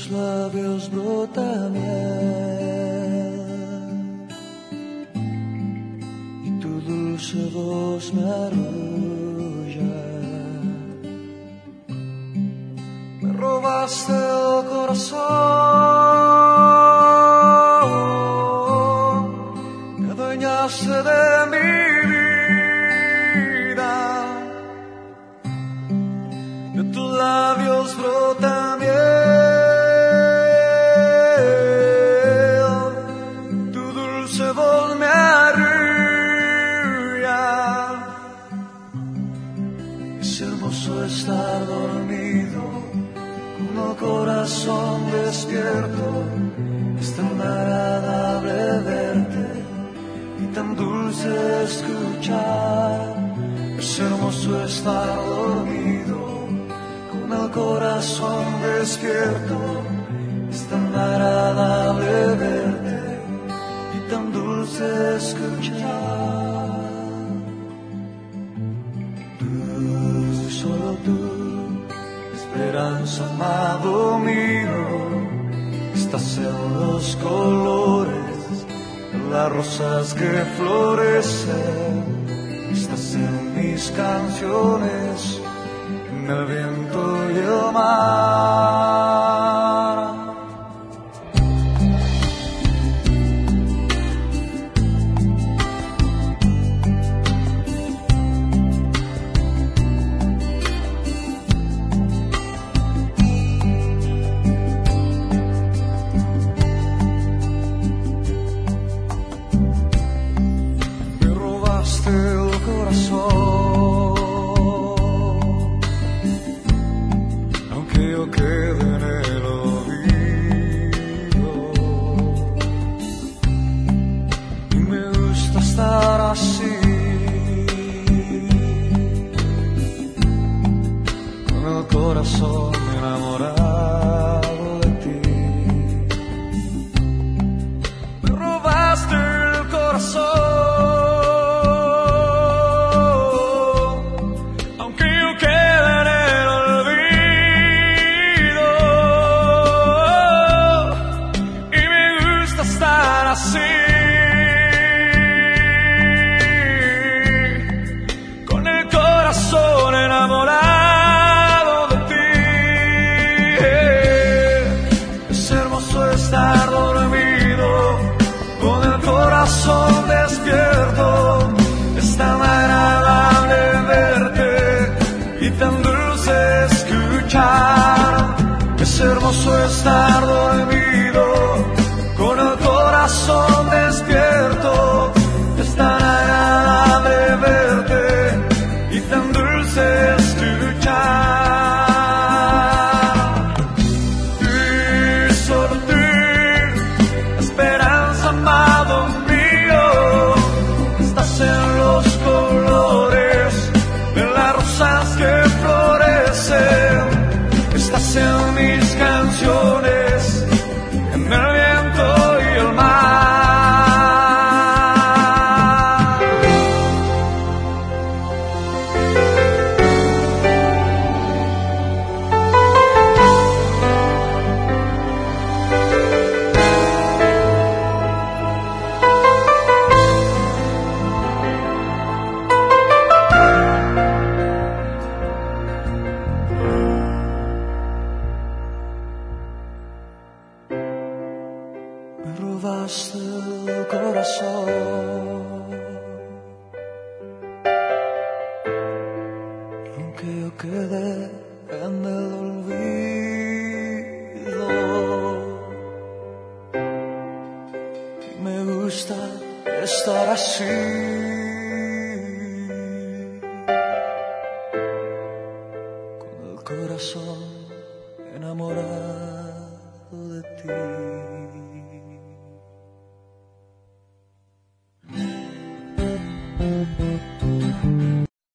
tus labios brota miel y tu dulce voz me arrulla. Me robaste el corazón, me adueñaste de mi vida. De tus labios brota miel, tu dulce voz me arrulla. Es hermoso estar dormido con el corazón despierto. Es tan agradable verte y tan dulce escuchar. Es hermoso estar dormido con el corazón despierto. Es tan agradable verte y tan dulce escuchar. Tú, solo tú, esperanza, amado mío, estás en los colores de las rosas que florecen, estás en mis canciones, en el viento y el mar. Me robaste el corazón, aunque yo quede en el olvido, y me gusta estar así, con el corazón enamorado de ti. Me robaste el corazón, aunque yo quede en el olvido, y me gusta estar así, con el corazón enamorado de ti. Es hermoso estar dormido con el corazón despierto. Es tan agradable verte y tan dulce escuchar. Es hermoso estar dormido con el corazón despierto. Es tan agradable verte y tan dulce escuchar. Tú, solo tú, esperanza, amado mío, estás en los colores de las rosas que florecen, estás en mis canciones, en el viento y el mar. Me robaste el corazón, aunque yo quedé en el olvido, y me gusta estar así, con el corazón enamorado de ti.